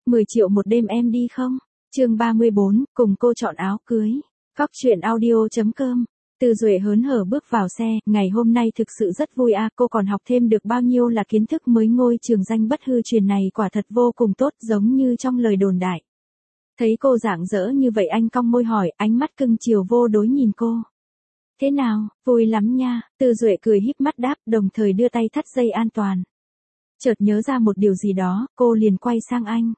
10 triệu một đêm em đi không? Chương 34, cùng cô chọn áo cưới. Cóc truyện audio.com. Tư Duệ hớn hở bước vào xe, ngày hôm nay thực sự rất vui à, cô còn học thêm được bao nhiêu là kiến thức mới, ngôi trường danh bất hư truyền này quả thật vô cùng tốt, giống như trong lời đồn đại. Thấy cô rạng rỡ như vậy, anh cong môi hỏi, ánh mắt cưng chiều vô đối nhìn cô. Thế nào, vui lắm nha, Tư Duệ cười híp mắt đáp, đồng thời đưa tay thắt dây an toàn. Chợt nhớ ra một điều gì đó, cô liền quay sang anh.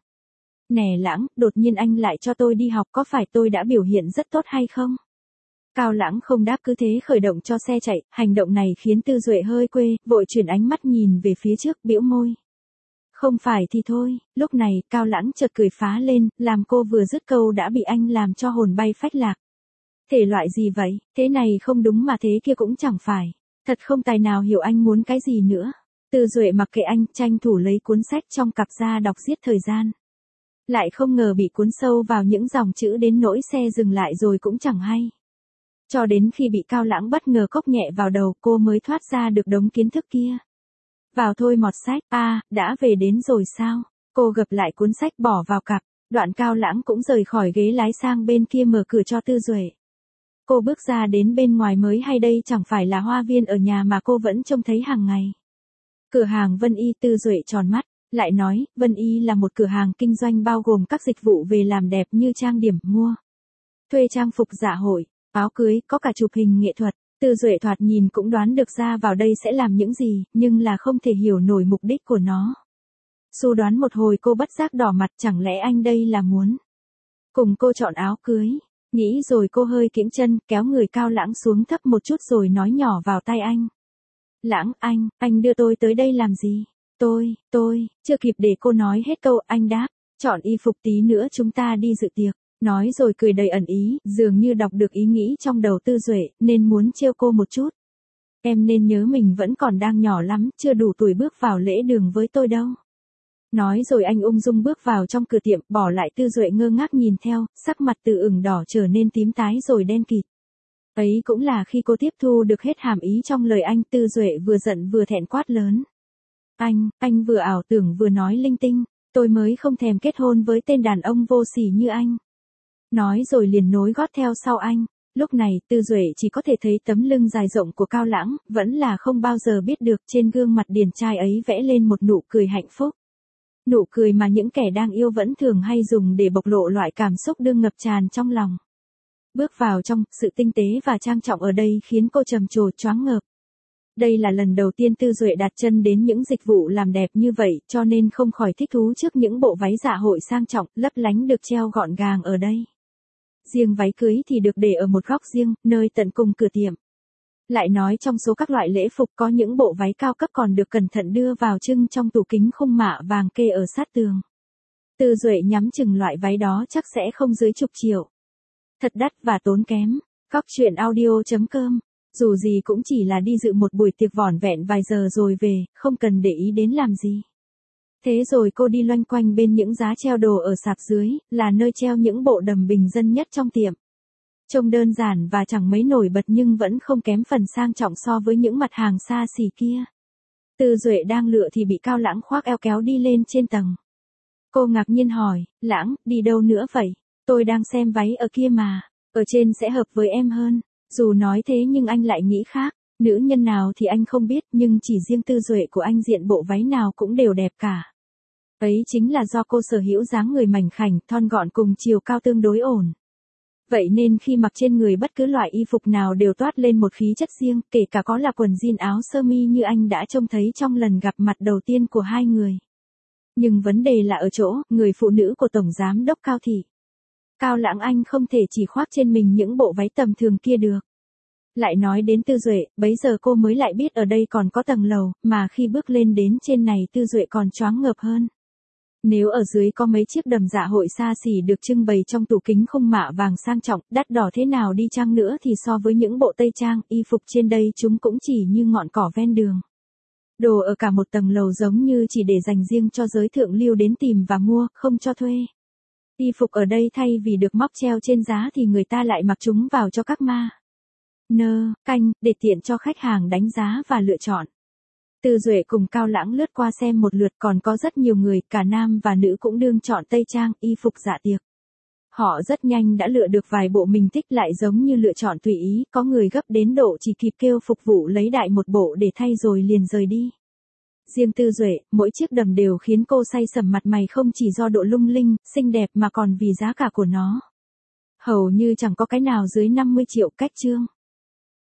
Nè Lãng, đột nhiên anh lại cho tôi đi học, có phải tôi đã biểu hiện rất tốt hay không? Cao Lãng không đáp, cứ thế khởi động cho xe chạy, hành động này khiến Tư Duệ hơi quê, vội chuyển ánh mắt nhìn về phía trước, bĩu môi. Không phải thì thôi, lúc này, Cao Lãng chợt cười phá lên, làm cô vừa dứt câu đã bị anh làm cho hồn bay phách lạc. Thể loại gì vậy, thế này không đúng mà thế kia cũng chẳng phải, thật không tài nào hiểu anh muốn cái gì nữa. Tư Duệ mặc kệ anh, tranh thủ lấy cuốn sách trong cặp ra đọc giết thời gian. Lại không ngờ bị cuốn sâu vào những dòng chữ đến nỗi xe dừng lại rồi cũng chẳng hay. Cho đến khi bị Cao Lãng bất ngờ cốc nhẹ vào đầu, cô mới thoát ra được đống kiến thức kia. Vào thôi mọt sách, đã về đến rồi sao? Cô gập lại cuốn sách bỏ vào cặp, đoạn Cao Lãng cũng rời khỏi ghế lái sang bên kia mở cửa cho Tư Duệ. Cô bước ra đến bên ngoài mới hay đây chẳng phải là hoa viên ở nhà mà cô vẫn trông thấy hàng ngày. Cửa hàng Vân Y. Tư Duệ tròn mắt, lại nói, Vân Y là một cửa hàng kinh doanh bao gồm các dịch vụ về làm đẹp như trang điểm, mua, thuê trang phục dạ hội, áo cưới, có cả chụp hình nghệ thuật. Tư Duệ thoạt nhìn cũng đoán được ra vào đây sẽ làm những gì, nhưng là không thể hiểu nổi mục đích của nó. Su đoán một hồi cô bất giác đỏ mặt, chẳng lẽ anh đây là muốn cùng cô chọn áo cưới. Nghĩ rồi cô hơi kiễng chân, kéo người Cao Lãng xuống thấp một chút rồi nói nhỏ vào tai anh. Lãng, anh đưa tôi tới đây làm gì? Tôi, chưa kịp để cô nói hết câu, anh đáp, chọn y phục tí nữa chúng ta đi dự tiệc. Nói rồi cười đầy ẩn ý, dường như đọc được ý nghĩ trong đầu Tư Duệ, nên muốn trêu cô một chút. Em nên nhớ mình vẫn còn đang nhỏ lắm, chưa đủ tuổi bước vào lễ đường với tôi đâu. Nói rồi anh ung dung bước vào trong cửa tiệm, bỏ lại Tư Duệ ngơ ngác nhìn theo, sắc mặt từ ửng đỏ trở nên tím tái rồi đen kịt. Ấy cũng là khi cô tiếp thu được hết hàm ý trong lời anh. Tư Duệ vừa giận vừa thẹn quát lớn. Anh vừa ảo tưởng vừa nói linh tinh, tôi mới không thèm kết hôn với tên đàn ông vô sỉ như anh. Nói rồi liền nối gót theo sau anh. Lúc này, Tư Duệ chỉ có thể thấy tấm lưng dài rộng của Cao Lãng, vẫn là không bao giờ biết được trên gương mặt điển trai ấy vẽ lên một nụ cười hạnh phúc. Nụ cười mà những kẻ đang yêu vẫn thường hay dùng để bộc lộ loại cảm xúc đương ngập tràn trong lòng. Bước vào trong, sự tinh tế và trang trọng ở đây khiến cô trầm trồ choáng ngợp. Đây là lần đầu tiên Tư Duệ đặt chân đến những dịch vụ làm đẹp như vậy, cho nên không khỏi thích thú trước những bộ váy dạ hội sang trọng, lấp lánh được treo gọn gàng ở đây. Riêng váy cưới thì được để ở một góc riêng, nơi tận cùng cửa tiệm. Lại nói trong số các loại lễ phục có những bộ váy cao cấp còn được cẩn thận đưa vào trưng trong tủ kính khung mạ vàng kê ở sát tường. Tư Duệ nhắm chừng loại váy đó chắc sẽ không dưới chục triệu. Thật đắt và tốn kém. Cóc truyện audio.com. Dù gì cũng chỉ là đi dự một buổi tiệc vỏn vẹn vài giờ rồi về, không cần để ý đến làm gì. Thế rồi cô đi loanh quanh bên những giá treo đồ ở sạp dưới, là nơi treo những bộ đầm bình dân nhất trong tiệm. Trông đơn giản và chẳng mấy nổi bật nhưng vẫn không kém phần sang trọng so với những mặt hàng xa xỉ kia. Tư Duệ đang lựa thì bị Cao Lãng khoác eo kéo đi lên trên tầng. Cô ngạc nhiên hỏi, Lãng, đi đâu nữa vậy? Tôi đang xem váy ở kia mà, ở trên sẽ hợp với em hơn. Dù nói thế nhưng anh lại nghĩ khác, nữ nhân nào thì anh không biết nhưng chỉ riêng Tư Duệ của anh diện bộ váy nào cũng đều đẹp cả. Ấy chính là do cô sở hữu dáng người mảnh khảnh, thon gọn cùng chiều cao tương đối ổn. Vậy nên khi mặc trên người bất cứ loại y phục nào đều toát lên một khí chất riêng, kể cả có là quần jean áo sơ mi như anh đã trông thấy trong lần gặp mặt đầu tiên của hai người. Nhưng vấn đề là ở chỗ, người phụ nữ của Tổng Giám đốc Cao Thị. Cao Lãng anh không thể chỉ khoác trên mình những bộ váy tầm thường kia được. Lại nói đến Tư Duệ, bấy giờ cô mới lại biết ở đây còn có tầng lầu, mà khi bước lên đến trên này Tư Duệ còn choáng ngợp hơn. Nếu ở dưới có mấy chiếc đầm dạ hội xa xỉ được trưng bày trong tủ kính khung mạ vàng sang trọng, đắt đỏ thế nào đi chăng nữa thì so với những bộ tây trang, y phục trên đây chúng cũng chỉ như ngọn cỏ ven đường. Đồ ở cả một tầng lầu giống như chỉ để dành riêng cho giới thượng lưu đến tìm và mua, không cho thuê. Y phục ở đây thay vì được móc treo trên giá thì người ta lại mặc chúng vào cho các ma. Canh, để tiện cho khách hàng đánh giá và lựa chọn. Tư Duệ cùng Cao Lãng lướt qua xem một lượt, còn có rất nhiều người, cả nam và nữ cũng đương chọn tây trang, y phục dạ tiệc. Họ rất nhanh đã lựa được vài bộ mình thích, lại giống như lựa chọn tùy ý, có người gấp đến độ chỉ kịp kêu phục vụ lấy đại một bộ để thay rồi liền rời đi. Riêng Tư Duệ, mỗi chiếc đầm đều khiến cô say sẩm mặt mày, không chỉ do độ lung linh, xinh đẹp mà còn vì giá cả của nó. Hầu như chẳng có cái nào dưới 50 triệu. Cách chương.